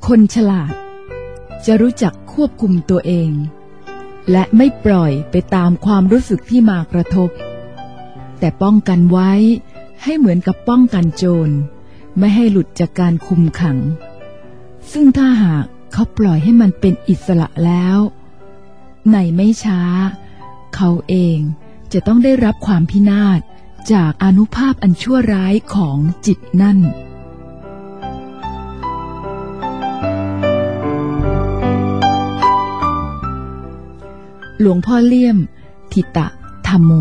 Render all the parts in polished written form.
คนฉลาดจะรู้จักควบคุมตัวเองและไม่ปล่อยไปตามความรู้สึกที่มากระทบแต่ป้องกันไว้ให้เหมือนกับป้องกันโจรไม่ให้หลุดจากการคุมขังซึ่งถ้าหากเขาปล่อยให้มันเป็นอิสระแล้วในไม่ช้าเขาเองจะต้องได้รับความพินาศจากอานุภาพอันชั่วร้ายของจิตนั่นหลวงพ่อเลี่ยมทิตะธัมโม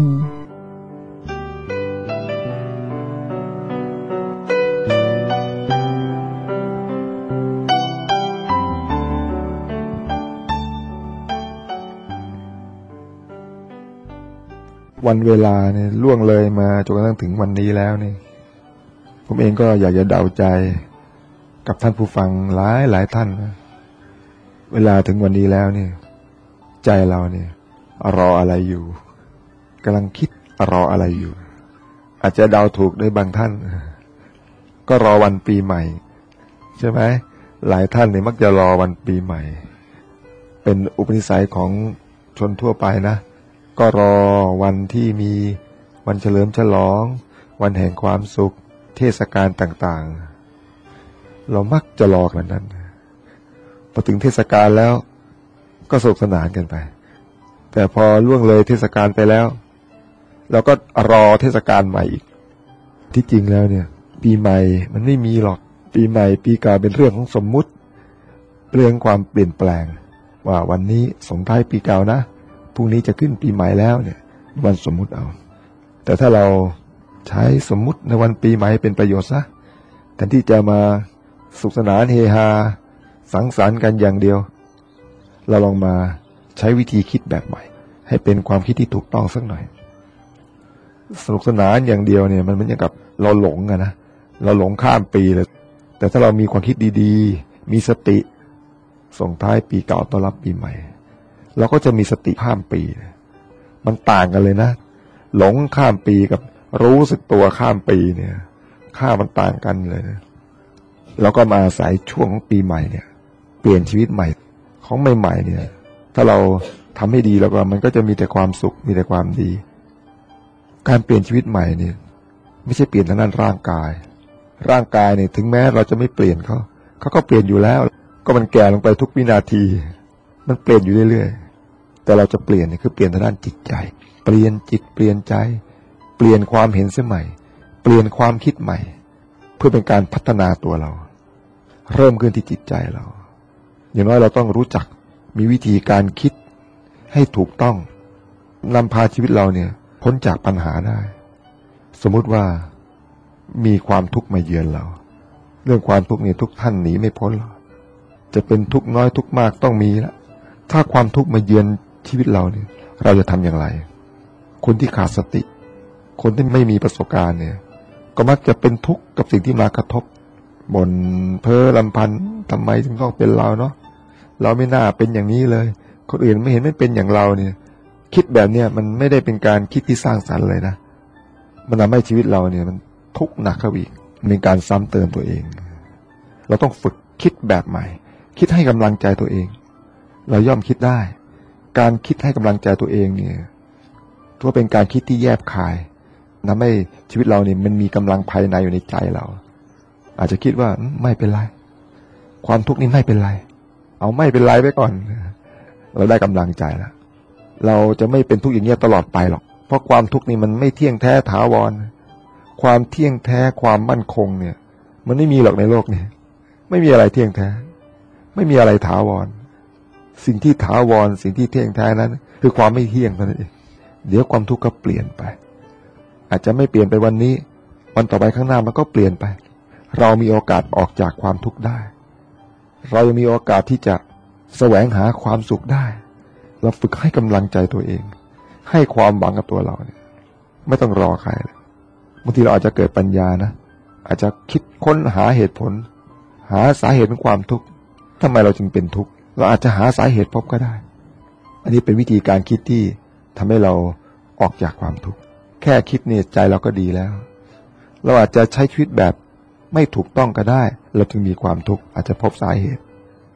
วันเวลาเนี่ยล่วงเลยมาจนกระทั่งถึงวันนี้แล้วนี่ผมเองก็อยากจะเดาใจกับท่านผู้ฟังหลายท่านนะเวลาถึงวันนี้แล้วเนี่ยใจเราเนี่ยรออะไรอยู่กำลังคิดรออะไรอยู่อาจจะเดาถูกได้บางท่านก็รอวันปีใหม่ใช่ไหมหลายท่านเนี่ยมักจะรอวันปีใหม่เป็นอุปนิสัยของชนทั่วไปนะก็รอวันที่มีวันเฉลิมฉลองวันแห่งความสุขเทศกาลต่างๆเรามักจะรอกันนั้นพอถึงเทศกาลแล้วก็สนุกสนานกันไปแต่พอล่วงเลยเทศกาลไปแล้วเราก็รอเทศกาลใหม่อีกที่จริงแล้วเนี่ยปีใหม่มันไม่มีหรอกปีใหม่ปีเก่าเป็นเรื่องของสมมุติเรื่องความเปลี่ยนแปลงว่าวันนี้ส่งท้ายปีเก่านะพรุ่งนี้จะขึ้นปีใหม่แล้วเนี่ยวันสมมุติเอาแต่ถ้าเราใช้สมมุติในวันปีใหม่เป็นประโยชน์ซะแทนที่จะมาสุขสนานเฮฮาสังสรรค์กันอย่างเดียวเราลองมาใช้วิธีคิดแบบใหม่ให้เป็นความคิดที่ถูกต้องสักหน่อยสนุกสนานอย่างเดียวเนี่ยมันเหมือนกับเราหลงอะนะเราหลงข้ามปีเลยแต่ถ้าเรามีความคิดดีๆมีสติส่งท้ายปีเก่าต้อนรับปีใหม่เราก็จะมีสติข้ามปีมันต่างกันเลยนะหลงข้ามปีกับรู้สึกตัวข้ามปีเนี่ยค่ามันต่างกันเลยนะเราก็มาอาศัยช่วงของปีใหม่เนี่ยเปลี่ยนชีวิตใหม่ของใหม่ๆเนี่ยถ้าเราทำให้ดีแล้วก็มันก็จะมีแต่ความสุขมีแต่ความดีการเปลี่ยนชีวิตใหม่เนี่ยไม่ใช่เปลี่ยนทางด้านร่างกายเนี่ยถึงแม้เราจะไม่เปลี่ยนเขาก็เปลี่ยนอยู่แล้วก็มันแก่ลงไปทุกวินาทีมันเปลี่ยนอยู่เรื่อยๆแต่เราจะเปลี่ยนเนี่ยคือเปลี่ยนทางด้านจิตใจเปลี่ยนจิตเปลี่ยนใจเปลี่ยนความเห็นเสียใหม่เปลี่ยนความคิดใหม่เพื่อเป็นการพัฒนาตัวเราเริ่มขึ้นที่จิตใจเราอย่างน้อยเราต้องรู้จักมีวิธีการคิดให้ถูกต้องนำพาชีวิตเราเนี่ยพ้นจากปัญหาได้สมมุติว่ามีความทุกข์มาเยือนเราเรื่องความทุกข์เนี่ยทุกท่านหนีไม่พ้นหรอกจะเป็นทุกข์น้อยทุกข์มากต้องมีละถ้าความทุกข์มาเยือนชีวิตเราเนี่ยเราจะทำอย่างไรคนที่ขาดสติคนที่ไม่มีประสบการณ์เนี่ยก็มักจะเป็นทุกข์กับสิ่งที่มากระทบบ่นเพ้อรำพันทำไมถึงต้องเป็นเราเนาะเราไม่น่าเป็นอย่างนี้เลยคนอื่นไม่เห็นไม่เป็นอย่างเราเนี่ยคิดแบบเนี้ยมันไม่ได้เป็นการคิดที่สร้างสรรค์เลยนะมันทำให้ชีวิตเราเนี่ยมันทุกข์หนักเข้าอีกเป็นการซ้ำเติมตัวเองเราต้องฝึกคิดแบบใหม่คิดให้กำลังใจตัวเองเราย่อมคิดได้การคิดให้กำลังใจตัวเองเนี่ยถือว่าเป็นการคิดที่แยบคายทำให้ชีวิตเราเนี่ยมันมีกำลังภายในอยู่ในใจเราอาจจะคิดว่าไม่เป็นไรความทุกข์นี้ไม่เป็นไรเอาไม่เป็นไรไว้ก่อนเราได้กำลังใจแล้วเราจะไม่เป็นทุกข์อย่างนี้ตลอดไปหรอกเพราะความทุกข์นี่มันไม่เที่ยงแท้ถาวรความเที่ยงแท้ความมั่นคงเนี่ยมันไม่มีหรอกในโลกนี้ไม่มีอะไรเที่ยงแท้ไม่มีอะไรถาวรสิ่งที่ถาวรสิ่งที่เที่ยงแท้นั้นคือความไม่เที่ยงเท่านั้นเองเดี๋ยวความทุกข์ก็เปลี่ยนไปอาจจะไม่เปลี่ยนไปวันนี้วันต่อไปข้างหน้ามันก็เปลี่ยนไปเรามีโอกาสออกจากความทุกข์ได้เรายังมีโอกาสที่จะแสวงหาความสุขได้เราฝึกให้กำลังใจตัวเองให้ความหวังกับตัวเราเนี่ยไม่ต้องรอใครเลยบางทีเราอาจจะเกิดปัญญานะอาจจะคิดค้นหาเหตุผลหาสาเหตุของความทุกข์ทำไมเราจึงเป็นทุกข์เราอาจจะหาสาเหตุพบก็ได้อันนี้เป็นวิธีการคิดที่ทำให้เราออกจากความทุกข์แค่คิดเนี่ยใจเราก็ดีแล้วเราอาจจะใช้ชีวิตแบบไม่ถูกต้องก็ได้เราจึงมีความทุกข์อาจจะพบสาเหตุ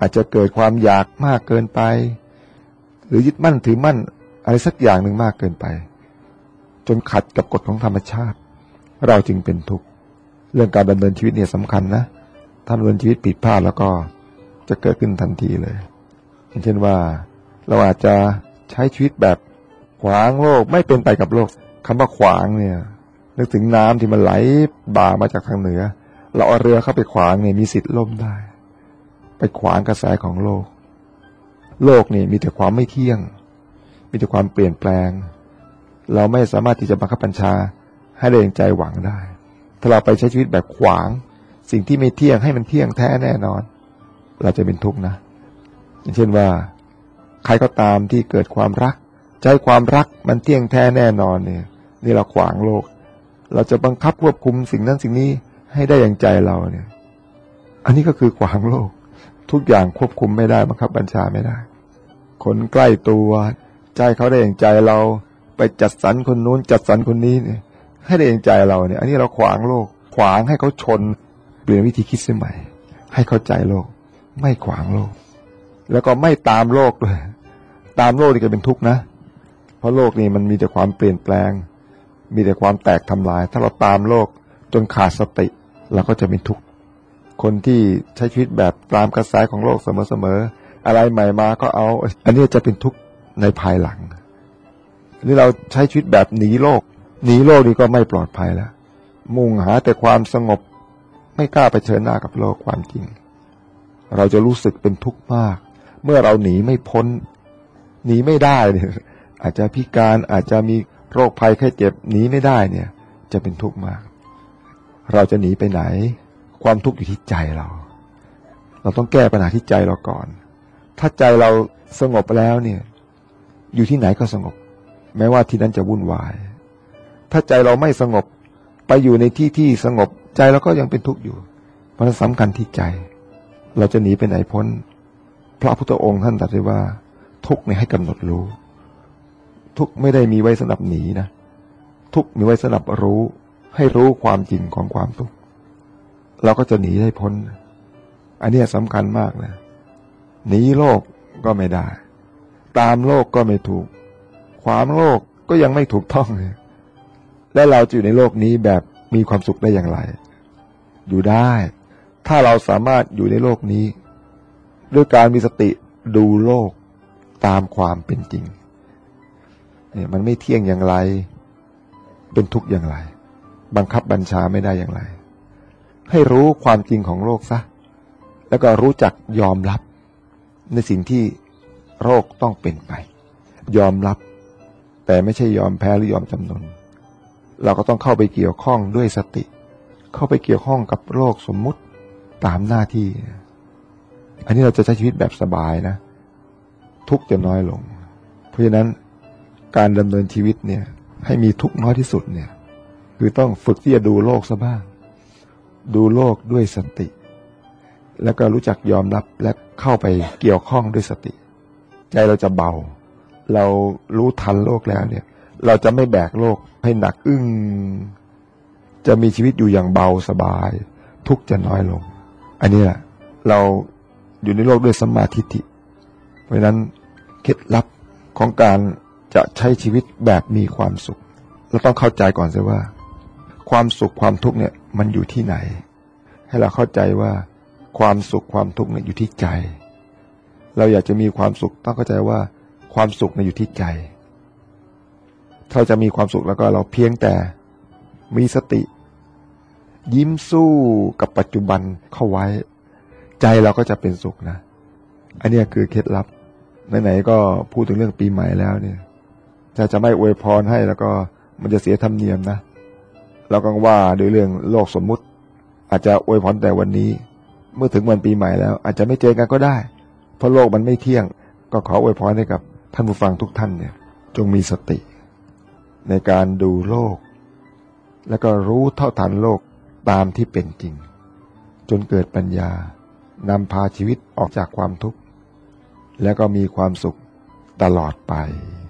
อาจจะเกิดความอยากมากเกินไปหรือยึดมั่นถือมั่นอะไรสักอย่างหนึ่งมากเกินไปจนขัดกับกฎของธรรมชาติเราจึงเป็นทุกข์เรื่องการดำเนินชีวิตเนี่ยสำคัญนะถ้าดำเนินชีวิตผิดพลาดแล้วก็จะเกิดขึ้นทันทีเลยอย่างเช่นว่าเราอาจจะใช้ชีวิตแบบขวางโลกไม่เป็นไปกับโลกคำว่าขวางเนี่ยนึกถึงน้ำที่มันไหลบ่ามาจากทางเหนือเราเอาเรือเข้าไปขวางเนี่ยมีสิทธิ์ล่มได้ไปขวางกระแสของโลกโลกนี่มีแต่ความไม่เที่ยงมีแต่ความเปลี่ยนแปลงเราไม่สามารถที่จะบังคับบัญชาให้ได้อย่างใจหวังได้ถ้าเราไปใช้ชีวิตแบบขวางสิ่งที่ไม่เที่ยงให้มันเที่ยงแท้แน่นอนเราจะเป็นทุกข์นะอย่างเช่นว่าใครก็ตามที่เกิดความรักใจความรักมันเที่ยงแท้แน่นอนเนี่ยนี่เราขวางโลกเราจะบังคับควบคุมสิ่งนั้นสิ่งนี้ให้ได้อย่างใจเราเนี่ยอันนี้ก็คือขวางโลกทุกอย่างควบคุมไม่ได้บังคับบัญชาไม่ได้คนใกล้ตัวใจเขาได้อย่างใจเราไปจัดสรรคนนู้นจัดสรรคนนี้เนี่ยให้ได้อย่างใจเราเนี่ยอันนี้เราขวางโลกขวางให้เขาชนเปลี่ยนวิธีคิดเสียใหม่ให้เข้าใจโลกไม่ขวางโลกแล้วก็ไม่ตามโลกด้วยตามโลกนี่ก็เป็นทุกข์นะเพราะโลกนี่มันมีแต่ความเปลี่ยนแปลงมีแต่ความแตกทำลายถ้าเราตามโลกจนขาดสติเราก็จะเป็นทุกข์คนที่ใช้ชีวิตแบบตามกระแสของโลกเสมอๆอะไรใหม่มาก็เอาอันนี้จะเป็นทุกข์ในภายหลังนี่เราใช้ชีวิตแบบหนีโลกนี่ก็ไม่ปลอดภัยแล้วมุ่งหาแต่ความสงบไม่กล้าเผชิญหน้ากับโลกความจริงเราจะรู้สึกเป็นทุกข์มากเมื่อเราหนีไม่พ้นหนีไม่ได้เนี่ยอาจจะพิการอาจจะมีโรคภัยไข้เจ็บหนีไม่ได้เนี่ยจะเป็นทุกข์มากเราจะหนีไปไหนความทุกข์อยู่ที่ใจเราต้องแก้ปัญหาที่ใจเราก่อนถ้าใจเราสงบแล้วเนี่ยอยู่ที่ไหนก็สงบแม้ว่าที่นั้นจะวุ่นวายถ้าใจเราไม่สงบไปอยู่ในที่ที่สงบใจเราก็ยังเป็นทุกข์อยู่เพราะฉะนั้นสำคัญที่ใจเราจะหนีไปไหนพ้นพระพุทธองค์ท่านตรัสไว้ว่าทุกข์เนี่ยให้กำหนดรู้ทุกข์ไม่ได้มีไว้สำหรับหนีนะทุกข์มีไว้สำหรับรู้ให้รู้ความจริงของความทุกข์เราก็จะหนีได้พ้นอันนี้สำคัญมากนะหนีโลกก็ไม่ได้ตามโลกก็ไม่ถูกขวางโลกก็ยังไม่ถูกต้องเลยและเราจะอยู่ในโลกนี้แบบมีความสุขได้อย่างไรอยู่ได้ถ้าเราสามารถอยู่ในโลกนี้ด้วยการมีสติดูโลกตามความเป็นจริงเนี่ยมันไม่เที่ยงอย่างไรเป็นทุกข์อย่างไรบังคับบัญชาไม่ได้อย่างไรให้รู้ความจริงของโลกซะแล้วก็รู้จักยอมรับในสิ่งที่โลกต้องเป็นไปยอมรับแต่ไม่ใช่ยอมแพ้หรือยอมจำนนเราก็ต้องเข้าไปเกี่ยวข้องด้วยสติเข้าไปเกี่ยวข้องกับโลกสมมุติตามหน้าที่อันนี้เราจะใช้ชีวิตแบบสบายนะทุกข์จะน้อยลงเพราะฉะนั้นการดำเนินชีวิตเนี่ยให้มีทุกข์น้อยที่สุดเนี่ยคือต้องฝึกที่จะดูโลกซะบ้างดูโลกด้วยสติแล้วก็รู้จักยอมรับและเข้าไปเกี่ยวข้องด้วยสติใจเราจะเบาเรารู้ทันโลกแล้วเนี่ยเราจะไม่แบกโลกให้หนักอึ้งจะมีชีวิตอยู่อย่างเบาสบายทุกข์จะน้อยลงอันนี้แหละเราอยู่ในโลกด้วยสัมมาทิฏฐิเพราะฉะนั้นเคล็ดลับของการจะใช้ชีวิตแบบมีความสุขเราต้องเข้าใจก่อนสิว่าความสุขความทุกข์เนี่ยมันอยู่ที่ไหนให้เราเข้าใจว่าความสุขความทุกข์เนี่ยอยู่ที่ใจเราอยากจะมีความสุขต้องเข้าใจว่าความสุขเนี่ยอยู่ที่ใจถ้าจะมีความสุขแล้วก็เราเพียงแต่มีสติยิ้มสู้กับปัจจุบันเข้าไว้ใจเราก็จะเป็นสุขนะอันนี้คือเคล็ดลับไหนๆก็พูดถึงเรื่องปีใหม่แล้วเนี่ยจะไม่อวยพรให้แล้วก็มันจะเสียธรรมเนียมนะเราก็ว่าโดยเรื่องโลกสมมุติอาจจะอวยพรแต่วันนี้เมื่อถึงวันปีใหม่แล้วอาจจะไม่เจอกันก็ได้เพราะโลกมันไม่เที่ยงก็ขออวยพรให้กับท่านผู้ฟังทุกท่านเนี่ยจงมีสติในการดูโลกแล้วก็รู้เท่าทันโลกตามที่เป็นจริงจนเกิดปัญญานำพาชีวิตออกจากความทุกข์แล้วก็มีความสุขตลอดไป